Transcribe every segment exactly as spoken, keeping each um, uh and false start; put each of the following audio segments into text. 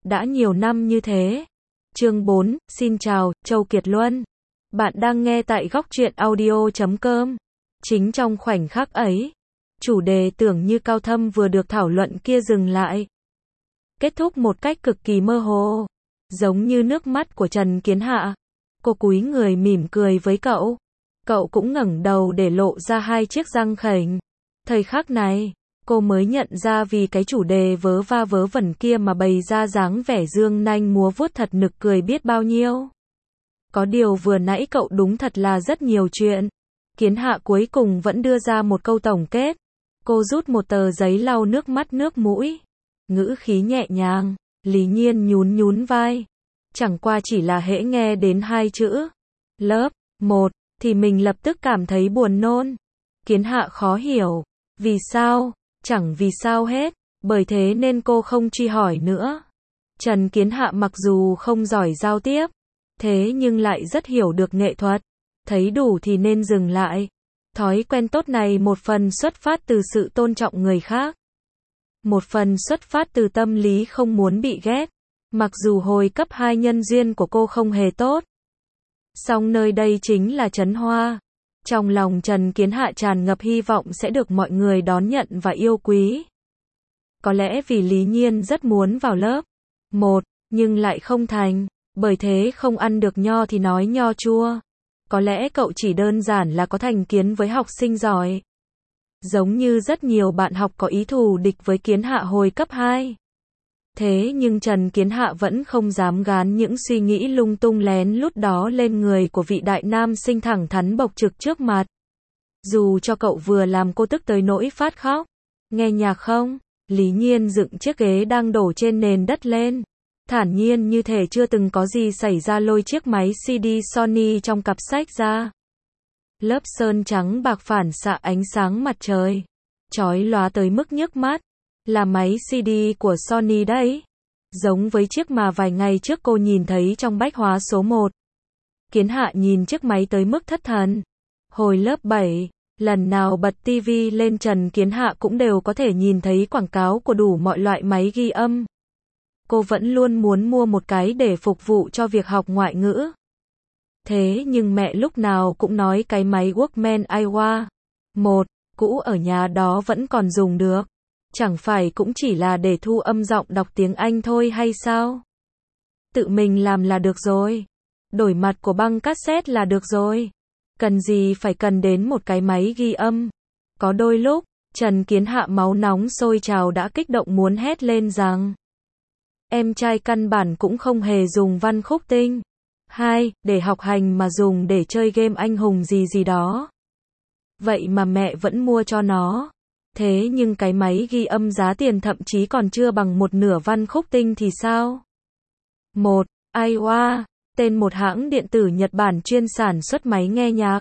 đã nhiều năm như thế. Chương bốn, xin chào, Châu Kiệt Luân. Bạn đang nghe tại góc truyện audio chấm com. Chính trong khoảnh khắc ấy, chủ đề tưởng như cao thâm vừa được thảo luận kia dừng lại. Kết thúc một cách cực kỳ mơ hồ, giống như nước mắt của Trần Kiến Hạ. Cô cúi người mỉm cười với cậu. Cậu cũng ngẩng đầu để lộ ra hai chiếc răng khểnh. Thời khắc này, cô mới nhận ra vì cái chủ đề vớ va vớ vẩn kia mà bày ra dáng vẻ dương nanh múa vuốt thật nực cười biết bao nhiêu. Có điều vừa nãy cậu đúng thật là rất nhiều chuyện. Kiến Hạ cuối cùng vẫn đưa ra một câu tổng kết. Cô rút một tờ giấy lau nước mắt nước mũi. Ngữ khí nhẹ nhàng, Lý Nhiên nhún nhún vai. Chẳng qua chỉ là hễ nghe đến hai chữ lớp một thì mình lập tức cảm thấy buồn nôn. Kiến Hạ khó hiểu. Vì sao? Chẳng vì sao hết. Bởi thế nên cô không truy hỏi nữa. Trần Kiến Hạ mặc dù không giỏi giao tiếp, thế nhưng lại rất hiểu được nghệ thuật. Thấy đủ thì nên dừng lại. Thói quen tốt này một phần xuất phát từ sự tôn trọng người khác. Một phần xuất phát từ tâm lý không muốn bị ghét. Mặc dù hồi cấp hai nhân duyên của cô không hề tốt. Song nơi đây chính là Trấn Hoa. Trong lòng Trần Kiến Hạ tràn ngập hy vọng sẽ được mọi người đón nhận và yêu quý. Có lẽ vì Lý Nhiên rất muốn vào lớp một, nhưng lại không thành. Bởi thế không ăn được nho thì nói nho chua. Có lẽ cậu chỉ đơn giản là có thành kiến với học sinh giỏi. Giống như rất nhiều bạn học có ý thù địch với Kiến Hạ hồi cấp hai. Thế nhưng Trần Kiến Hạ vẫn không dám gán những suy nghĩ lung tung lén lút đó lên người của vị đại nam sinh thẳng thắn bộc trực trước mặt. Dù cho cậu vừa làm cô tức tới nỗi phát khóc. Nghe nhạc không? Lý Nhiên dựng chiếc ghế đang đổ trên nền đất lên. Thản nhiên như thể chưa từng có gì xảy ra, lôi chiếc máy xê đê Sony trong cặp sách ra. Lớp sơn trắng bạc phản xạ ánh sáng mặt trời. Chói lóa tới mức nhức mắt. Là máy xê đê của Sony đấy. Giống với chiếc mà vài ngày trước cô nhìn thấy trong bách hóa số một. Kiến Hạ nhìn chiếc máy tới mức thất thần. Hồi lớp bảy, lần nào bật tivi lên Trần Kiến Hạ cũng đều có thể nhìn thấy quảng cáo của đủ mọi loại máy ghi âm. Cô vẫn luôn muốn mua một cái để phục vụ cho việc học ngoại ngữ. Thế nhưng mẹ lúc nào cũng nói cái máy Walkman i vê a một, cũ ở nhà đó vẫn còn dùng được. Chẳng phải cũng chỉ là để thu âm giọng đọc tiếng Anh thôi hay sao? Tự mình làm là được rồi. Đổi mặt của băng cassette là được rồi. Cần gì phải cần đến một cái máy ghi âm. Có đôi lúc, Trần Kiến Hạ máu nóng sôi trào đã kích động muốn hét lên rằng em trai căn bản cũng không hề dùng văn khúc tinh. Hai, để học hành mà dùng để chơi game anh hùng gì gì đó. Vậy mà mẹ vẫn mua cho nó. Thế nhưng cái máy ghi âm giá tiền thậm chí còn chưa bằng một nửa văn khúc tinh thì sao? Một, i vê a, tên một hãng điện tử Nhật Bản chuyên sản xuất máy nghe nhạc.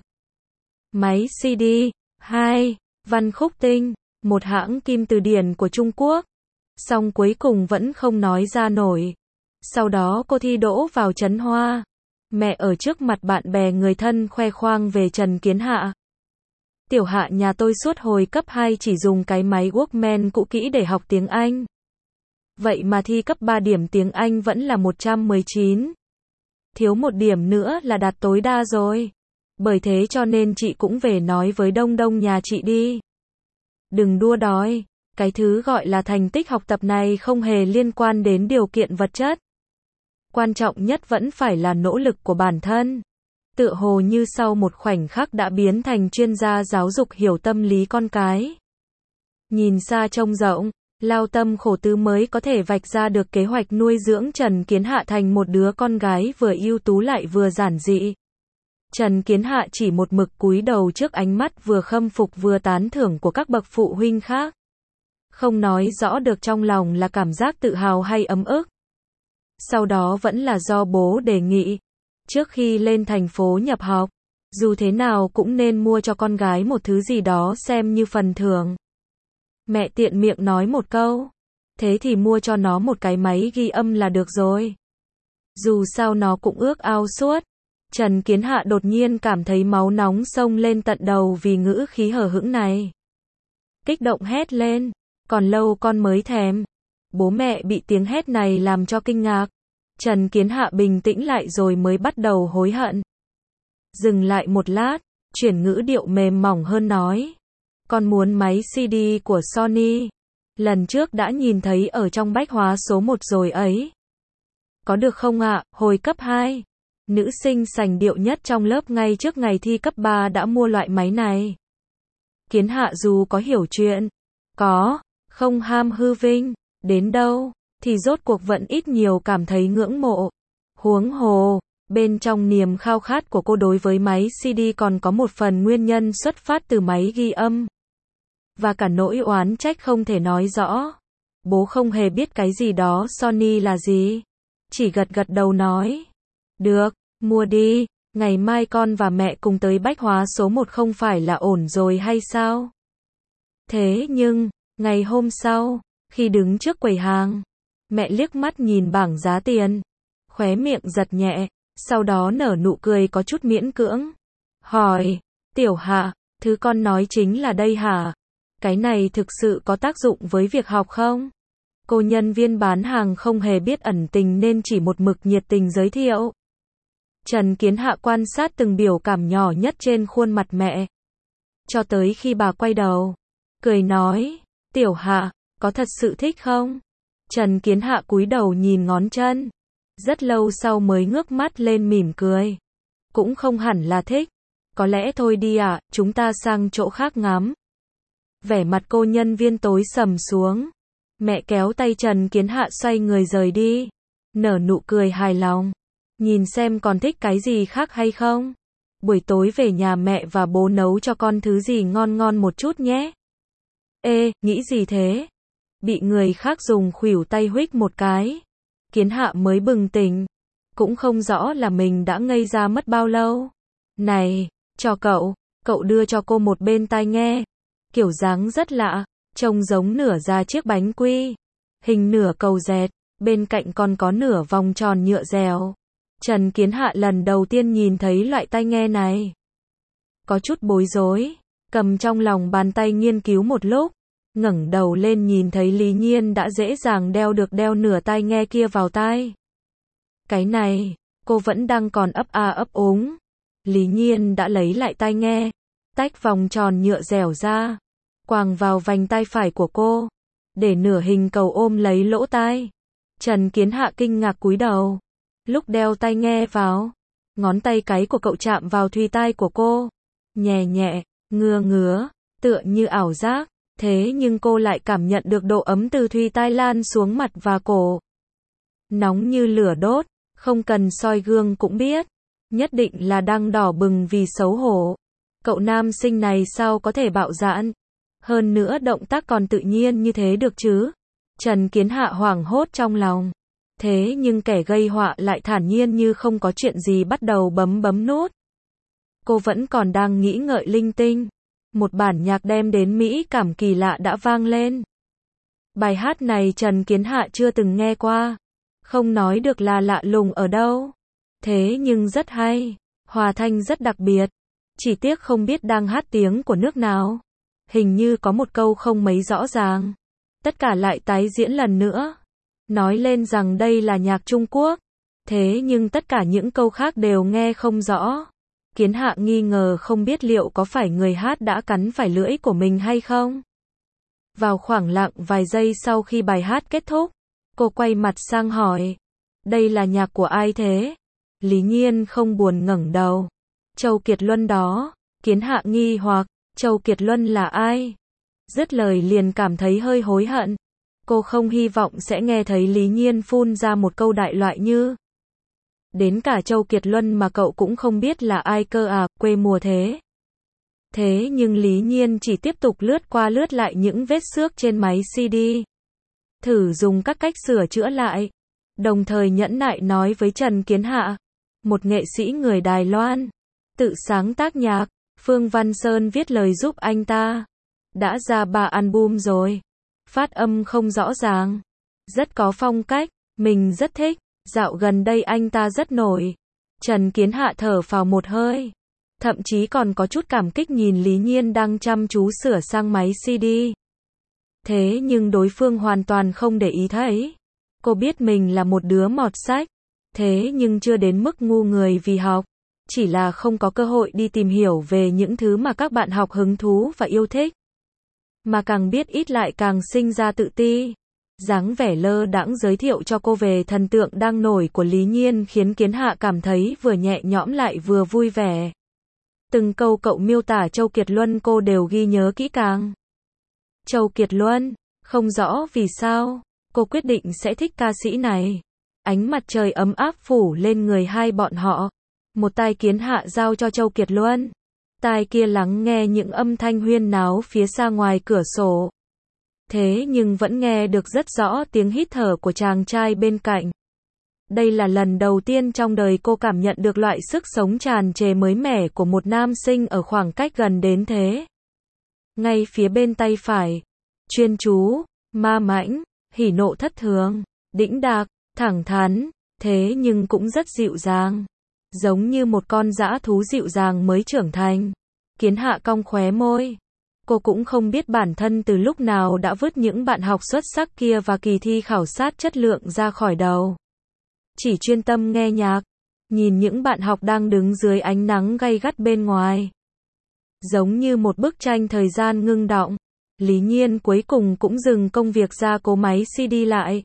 Máy xê đê. Hai, văn khúc tinh, một hãng kim từ điển của Trung Quốc. Song cuối cùng vẫn không nói ra nổi. Sau đó cô thi đỗ vào Trấn Hoa. Mẹ ở trước mặt bạn bè người thân khoe khoang về Trần Kiến Hạ. Tiểu Hạ nhà tôi suốt hồi cấp hai chỉ dùng cái máy Walkman cũ kỹ để học tiếng Anh. Vậy mà thi cấp ba điểm tiếng Anh vẫn là một trăm mười chín. Thiếu một điểm nữa là đạt tối đa rồi. Bởi thế cho nên chị cũng về nói với Đông Đông nhà chị đi. Đừng đua đòi. Cái thứ gọi là thành tích học tập này không hề liên quan đến điều kiện vật chất. Quan trọng nhất vẫn phải là nỗ lực của bản thân. Tựa hồ như sau một khoảnh khắc đã biến thành chuyên gia giáo dục hiểu tâm lý con cái. Nhìn xa trông rộng, lao tâm khổ tứ mới có thể vạch ra được kế hoạch nuôi dưỡng Trần Kiến Hạ thành một đứa con gái vừa ưu tú lại vừa giản dị. Trần Kiến Hạ chỉ một mực cúi đầu trước ánh mắt vừa khâm phục vừa tán thưởng của các bậc phụ huynh khác. Không nói rõ được trong lòng là cảm giác tự hào hay ấm ức. Sau đó vẫn là do bố đề nghị. Trước khi lên thành phố nhập học, dù thế nào cũng nên mua cho con gái một thứ gì đó xem như phần thưởng. Mẹ tiện miệng nói một câu. Thế thì mua cho nó một cái máy ghi âm là được rồi. Dù sao nó cũng ước ao suốt. Trần Kiến Hạ đột nhiên cảm thấy máu nóng xông lên tận đầu vì ngữ khí hờ hững này. Kích động hét lên. Còn lâu con mới thèm. Bố mẹ bị tiếng hét này làm cho kinh ngạc. Trần Kiến Hạ bình tĩnh lại rồi mới bắt đầu hối hận. Dừng lại một lát, chuyển ngữ điệu mềm mỏng hơn nói. Con muốn máy xê đê của Sony. Lần trước đã nhìn thấy ở trong bách hóa số một rồi ấy. Có được không ạ? Hồi cấp hai, nữ sinh sành điệu nhất trong lớp ngay trước ngày thi cấp ba đã mua loại máy này. Kiến Hạ dù có hiểu chuyện, có, không ham hư vinh, đến đâu, thì rốt cuộc vẫn ít nhiều cảm thấy ngưỡng mộ. Huống hồ, bên trong niềm khao khát của cô đối với máy xê đê còn có một phần nguyên nhân xuất phát từ máy ghi âm. Và cả nỗi oán trách không thể nói rõ. Bố không hề biết cái gì đó Sony là gì. Chỉ gật gật đầu nói. Được, mua đi, ngày mai con và mẹ cùng tới bách hóa số một không phải là ổn rồi hay sao? Thế nhưng, ngày hôm sau, khi đứng trước quầy hàng, mẹ liếc mắt nhìn bảng giá tiền, khóe miệng giật nhẹ, sau đó nở nụ cười có chút miễn cưỡng. Hỏi, Tiểu Hạ, thứ con nói chính là đây hả? Cái này thực sự có tác dụng với việc học không? Cô nhân viên bán hàng không hề biết ẩn tình nên chỉ một mực nhiệt tình giới thiệu. Trần Kiến Hạ quan sát từng biểu cảm nhỏ nhất trên khuôn mặt mẹ. Cho tới khi bà quay đầu, cười nói, Tiểu Hạ, có thật sự thích không? Trần Kiến Hạ cúi đầu nhìn ngón chân. Rất lâu sau mới ngước mắt lên mỉm cười. Cũng không hẳn là thích. Có lẽ thôi đi ạ, à, chúng ta sang chỗ khác ngắm. Vẻ mặt cô nhân viên tối sầm xuống. Mẹ kéo tay Trần Kiến Hạ xoay người rời đi. Nở nụ cười hài lòng. Nhìn xem còn thích cái gì khác hay không. Buổi tối về nhà mẹ và bố nấu cho con thứ gì ngon ngon một chút nhé. Ê, nghĩ gì thế? Bị người khác dùng khuỷu tay huých một cái. Kiến Hạ mới bừng tỉnh. Cũng không rõ là mình đã ngây ra mất bao lâu. Này, cho cậu, cậu đưa cho cô một bên tai nghe. Kiểu dáng rất lạ, trông giống nửa ra chiếc bánh quy. Hình nửa cầu dẹt, bên cạnh còn có nửa vòng tròn nhựa dẻo. Trần Kiến Hạ lần đầu tiên nhìn thấy loại tai nghe này. Có chút bối rối, cầm trong lòng bàn tay nghiên cứu một lúc. Ngẩng đầu lên nhìn thấy Lý Nhiên đã dễ dàng đeo được đeo nửa tai nghe kia vào tai. Cái này, cô vẫn đang còn ấp a ấp úng. Lý Nhiên đã lấy lại tai nghe, tách vòng tròn nhựa dẻo ra, quàng vào vành tai phải của cô, để nửa hình cầu ôm lấy lỗ tai. Trần Kiến Hạ kinh ngạc cúi đầu. Lúc đeo tai nghe vào, ngón tay cái của cậu chạm vào thùy tai của cô, nhẹ nhẹ, ngứa ngứa, tựa như ảo giác. Thế nhưng cô lại cảm nhận được độ ấm từ thùy tai lan xuống mặt và cổ. Nóng như lửa đốt, không cần soi gương cũng biết. Nhất định là đang đỏ bừng vì xấu hổ. Cậu nam sinh này sao có thể bạo dạn? Hơn nữa động tác còn tự nhiên như thế được chứ? Trần Kiến Hạ hoảng hốt trong lòng. Thế nhưng kẻ gây họa lại thản nhiên như không có chuyện gì bắt đầu bấm bấm nút. Cô vẫn còn đang nghĩ ngợi linh tinh. Một bản nhạc đem đến mỹ cảm kỳ lạ đã vang lên. Bài hát này Trần Kiến Hạ chưa từng nghe qua. Không nói được là lạ lùng ở đâu. Thế nhưng rất hay. Hòa thanh rất đặc biệt. Chỉ tiếc không biết đang hát tiếng của nước nào. Hình như có một câu không mấy rõ ràng. Tất cả lại tái diễn lần nữa. Nói lên rằng đây là nhạc Trung Quốc. Thế nhưng tất cả những câu khác đều nghe không rõ. Kiến Hạ nghi ngờ không biết liệu có phải người hát đã cắn phải lưỡi của mình hay không. Vào khoảng lặng vài giây sau khi bài hát kết thúc, cô quay mặt sang hỏi. Đây là nhạc của ai thế? Lý Nhiên không buồn ngẩng đầu. Châu Kiệt Luân đó. Kiến Hạ nghi hoặc, Châu Kiệt Luân là ai? Dứt lời liền cảm thấy hơi hối hận. Cô không hy vọng sẽ nghe thấy Lý Nhiên phun ra một câu đại loại như. Đến cả Châu Kiệt Luân mà cậu cũng không biết là ai cơ à, quê mùa thế. Thế nhưng Lý Nhiên chỉ tiếp tục lướt qua lướt lại những vết xước trên máy xê đê. Thử dùng các cách sửa chữa lại. Đồng thời nhẫn nại nói với Trần Kiến Hạ, một nghệ sĩ người Đài Loan, tự sáng tác nhạc, Phương Văn Sơn viết lời giúp anh ta. Đã ra ba album rồi. Phát âm không rõ ràng. Rất có phong cách, mình rất thích. Dạo gần đây anh ta rất nổi. Trần Kiến Hạ thở phào một hơi. Thậm chí còn có chút cảm kích nhìn Lý Nhiên đang chăm chú sửa sang máy xê đê. Thế nhưng đối phương hoàn toàn không để ý thấy. Cô biết mình là một đứa mọt sách, thế nhưng chưa đến mức ngu người vì học, chỉ là không có cơ hội đi tìm hiểu về những thứ mà các bạn học hứng thú và yêu thích. Mà càng biết ít lại càng sinh ra tự ti. Dáng vẻ lơ đãng giới thiệu cho cô về thần tượng đang nổi của Lý Nhiên khiến Kiến Hạ cảm thấy vừa nhẹ nhõm lại vừa vui vẻ. Từng câu cậu miêu tả Châu Kiệt Luân cô đều ghi nhớ kỹ càng. Châu Kiệt Luân, không rõ vì sao, cô quyết định sẽ thích ca sĩ này. Ánh mặt trời ấm áp phủ lên người hai bọn họ. Một tai Kiến Hạ giao cho Châu Kiệt Luân. Tai kia lắng nghe những âm thanh huyên náo phía xa ngoài cửa sổ. Thế nhưng vẫn nghe được rất rõ tiếng hít thở của chàng trai bên cạnh. Đây là lần đầu tiên trong đời cô cảm nhận được loại sức sống tràn trề mới mẻ của một nam sinh ở khoảng cách gần đến thế. Ngay phía bên tay phải, chuyên chú, ma mãnh, hỉ nộ thất thường, đĩnh đạc, thẳng thắn, thế nhưng cũng rất dịu dàng. Giống như một con dã thú dịu dàng mới trưởng thành. Kiến Hạ cong khóe môi. Cô cũng không biết bản thân từ lúc nào đã vứt những bạn học xuất sắc kia và kỳ thi khảo sát chất lượng ra khỏi đầu. Chỉ chuyên tâm nghe nhạc, nhìn những bạn học đang đứng dưới ánh nắng gay gắt bên ngoài. Giống như một bức tranh thời gian ngưng đọng, Lý Nhiên cuối cùng cũng dừng công việc ra cố máy xê đê lại.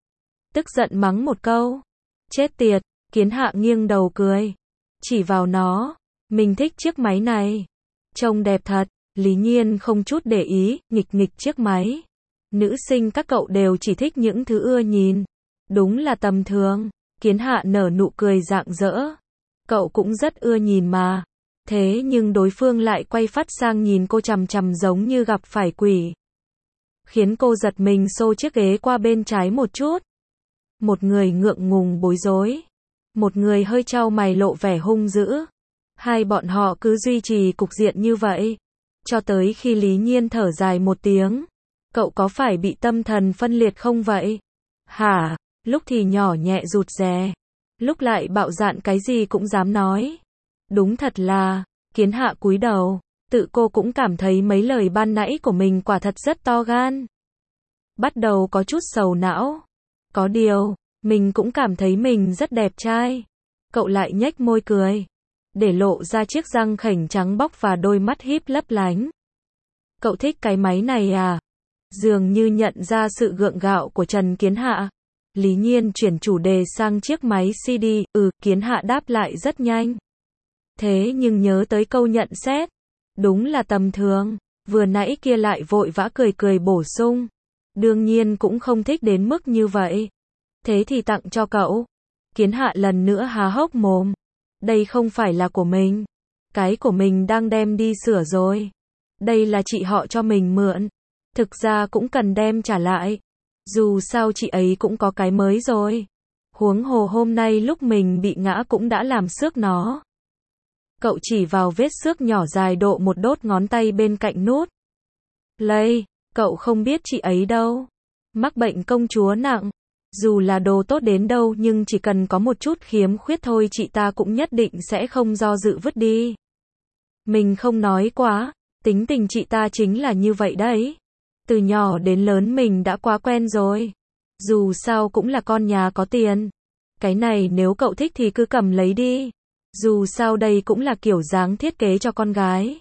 Tức giận mắng một câu. Chết tiệt, Kiến Hạ nghiêng đầu cười. Chỉ vào nó, mình thích chiếc máy này. Trông đẹp thật. Lý Nhiên không chút để ý, nghịch nghịch chiếc máy. Nữ sinh các cậu đều chỉ thích những thứ ưa nhìn. Đúng là tầm thường. Kiến Hạ nở nụ cười rạng rỡ. Cậu cũng rất ưa nhìn mà. Thế nhưng đối phương lại quay phát sang nhìn cô chằm chằm giống như gặp phải quỷ. Khiến cô giật mình xô chiếc ghế qua bên trái một chút. Một người ngượng ngùng bối rối. Một người hơi chau mày lộ vẻ hung dữ. Hai bọn họ cứ duy trì cục diện như vậy. Cho tới khi Lý Nhiên thở dài một tiếng. Cậu có phải bị tâm thần phân liệt không vậy? Hả? Lúc thì nhỏ nhẹ rụt rè. Lúc lại bạo dạn cái gì cũng dám nói. Đúng thật là, Kiến Hạ cúi đầu. Tự cô cũng cảm thấy mấy lời ban nãy của mình quả thật rất to gan. Bắt đầu có chút sầu não. Có điều, mình cũng cảm thấy mình rất đẹp trai. Cậu lại nhếch môi cười. Để lộ ra chiếc răng khểnh trắng bóc và đôi mắt híp lấp lánh. Cậu thích cái máy này à? Dường như nhận ra sự gượng gạo của Trần Kiến Hạ. Lý Nhiên chuyển chủ đề sang chiếc máy xê đê, ừ, Kiến Hạ đáp lại rất nhanh. Thế nhưng nhớ tới câu nhận xét. Đúng là tầm thường, vừa nãy kia lại vội vã cười cười bổ sung. Đương nhiên cũng không thích đến mức như vậy. Thế thì tặng cho cậu. Kiến Hạ lần nữa há hốc mồm. Đây không phải là của mình. Cái của mình đang đem đi sửa rồi. Đây là chị họ cho mình mượn. Thực ra cũng cần đem trả lại. Dù sao chị ấy cũng có cái mới rồi. Huống hồ hôm nay lúc mình bị ngã cũng đã làm xước nó. Cậu chỉ vào vết xước nhỏ dài độ một đốt ngón tay bên cạnh nút. Lây, cậu không biết chị ấy đâu. Mắc bệnh công chúa nặng. Dù là đồ tốt đến đâu nhưng chỉ cần có một chút khiếm khuyết thôi chị ta cũng nhất định sẽ không do dự vứt đi. Mình không nói quá, tính tình chị ta chính là như vậy đấy. Từ nhỏ đến lớn mình đã quá quen rồi. Dù sao cũng là con nhà có tiền. Cái này nếu cậu thích thì cứ cầm lấy đi. Dù sao đây cũng là kiểu dáng thiết kế cho con gái.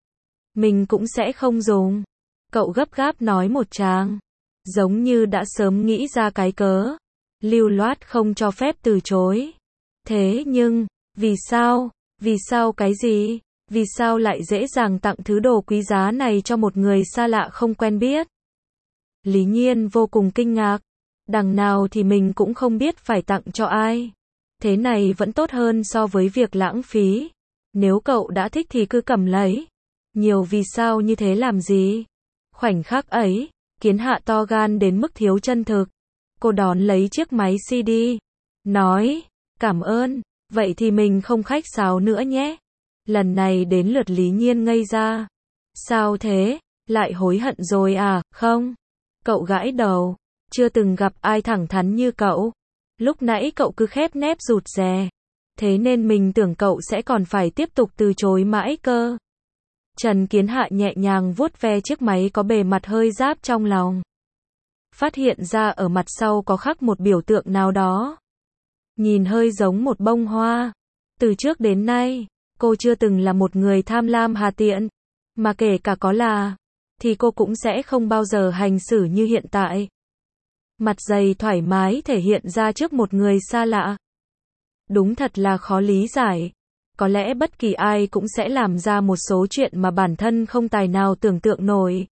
Mình cũng sẽ không dùng. Cậu gấp gáp nói một tràng. Giống như đã sớm nghĩ ra cái cớ. Lưu loát không cho phép từ chối. Thế nhưng, vì sao? Vì sao cái gì? Vì sao lại dễ dàng tặng thứ đồ quý giá này cho một người xa lạ không quen biết? Lý Nhiên vô cùng kinh ngạc. Đằng nào thì mình cũng không biết phải tặng cho ai. Thế này vẫn tốt hơn so với việc lãng phí. Nếu cậu đã thích thì cứ cầm lấy. Nhiều vì sao như thế làm gì? Khoảnh khắc ấy, Kiến Hạ to gan đến mức thiếu chân thực. Cô đón lấy chiếc máy xê đê. Nói, cảm ơn, vậy thì mình không khách sáo nữa nhé. Lần này đến lượt Lý Nhiên ngây ra. Sao thế? Lại hối hận rồi à? Không. Cậu gãi đầu. Chưa từng gặp ai thẳng thắn như cậu. Lúc nãy cậu cứ khép nép rụt rè. Thế nên mình tưởng cậu sẽ còn phải tiếp tục từ chối mãi cơ. Trần Kiến Hạ nhẹ nhàng vuốt ve chiếc máy có bề mặt hơi ráp trong lòng. Phát hiện ra ở mặt sau có khắc một biểu tượng nào đó. Nhìn hơi giống một bông hoa. Từ trước đến nay, cô chưa từng là một người tham lam hà tiện. Mà kể cả có là, thì cô cũng sẽ không bao giờ hành xử như hiện tại. Mặt dày thoải mái thể hiện ra trước một người xa lạ. Đúng thật là khó lý giải. Có lẽ bất kỳ ai cũng sẽ làm ra một số chuyện mà bản thân không tài nào tưởng tượng nổi.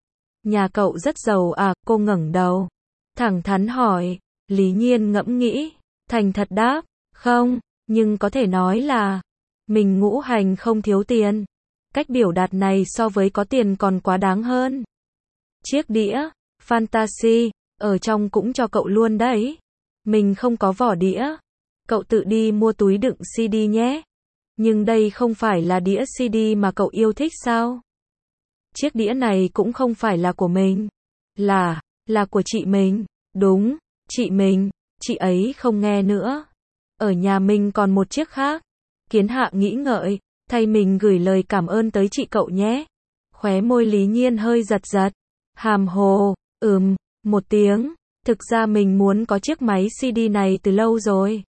Nhà cậu rất giàu à, cô ngẩng đầu. Thẳng thắn hỏi, Lý Nhiên ngẫm nghĩ, thành thật đáp, không, nhưng có thể nói là, mình ngũ hành không thiếu tiền. Cách biểu đạt này so với có tiền còn quá đáng hơn. Chiếc đĩa, Fantasy, ở trong cũng cho cậu luôn đấy. Mình không có vỏ đĩa. Cậu tự đi mua túi đựng xê đê nhé. Nhưng đây không phải là đĩa xê đê mà cậu yêu thích sao? Chiếc đĩa này cũng không phải là của mình. Là, là của chị mình. Đúng, chị mình, chị ấy không nghe nữa. Ở nhà mình còn một chiếc khác. Kiến Hạ nghĩ ngợi, thay mình gửi lời cảm ơn tới chị cậu nhé. Khóe môi Lý Nhiên hơi giật giật. Hàm hồ, ừm, một tiếng. Thực ra mình muốn có chiếc máy xê đê này từ lâu rồi.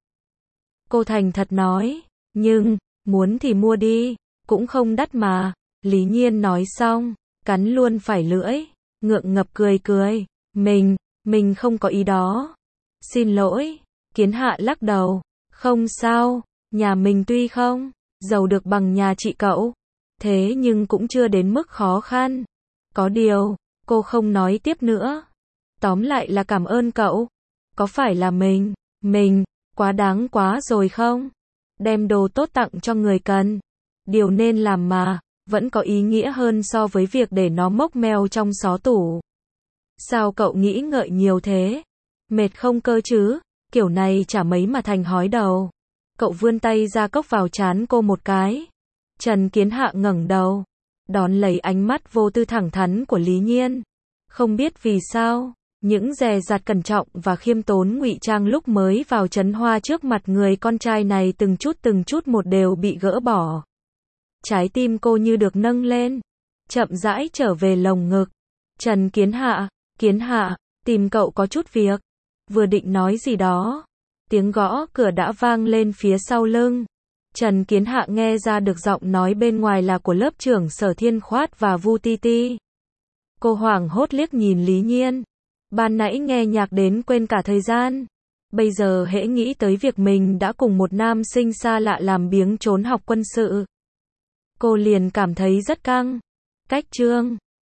Cô thành thật nói, nhưng, muốn thì mua đi, cũng không đắt mà. Lý Nhiên nói xong, cắn luôn phải lưỡi, ngượng ngập cười cười. Mình, mình không có ý đó. Xin lỗi. Kiến Hạ lắc đầu. Không sao, nhà mình tuy không giàu được bằng nhà chị cậu, thế nhưng cũng chưa đến mức khó khăn. Có điều, cô không nói tiếp nữa. Tóm lại là cảm ơn cậu. Có phải là mình, mình, quá đáng quá rồi không? Đem đồ tốt tặng cho người cần. Điều nên làm mà, vẫn có ý nghĩa hơn so với việc để nó mốc meo trong xó tủ. Sao cậu nghĩ ngợi nhiều thế? Mệt không cơ chứ? Kiểu này chả mấy mà thành hói đầu. Cậu vươn tay ra cốc vào trán cô một cái. Trần Kiến Hạ ngẩng đầu, đón lấy ánh mắt vô tư thẳng thắn của Lý Nhiên. Không biết vì sao, những dè dặt cẩn trọng và khiêm tốn ngụy trang lúc mới vào Trấn Hoa trước mặt người con trai này từng chút từng chút một đều bị gỡ bỏ. Trái tim cô như được nâng lên, chậm rãi trở về lồng ngực. Trần Kiến Hạ, Kiến Hạ, tìm cậu có chút việc. Vừa định nói gì đó, tiếng gõ cửa đã vang lên phía sau lưng. Trần Kiến Hạ nghe ra được giọng nói bên ngoài là của lớp trưởng Sở Thiên Khoát và Vu Ti Ti. Cô hoảng hốt liếc nhìn Lý Nhiên. Ban nãy nghe nhạc đến quên cả thời gian. Bây giờ hễ nghĩ tới việc mình đã cùng một nam sinh xa lạ làm biếng trốn học quân sự, cô liền cảm thấy rất căng. Cách chương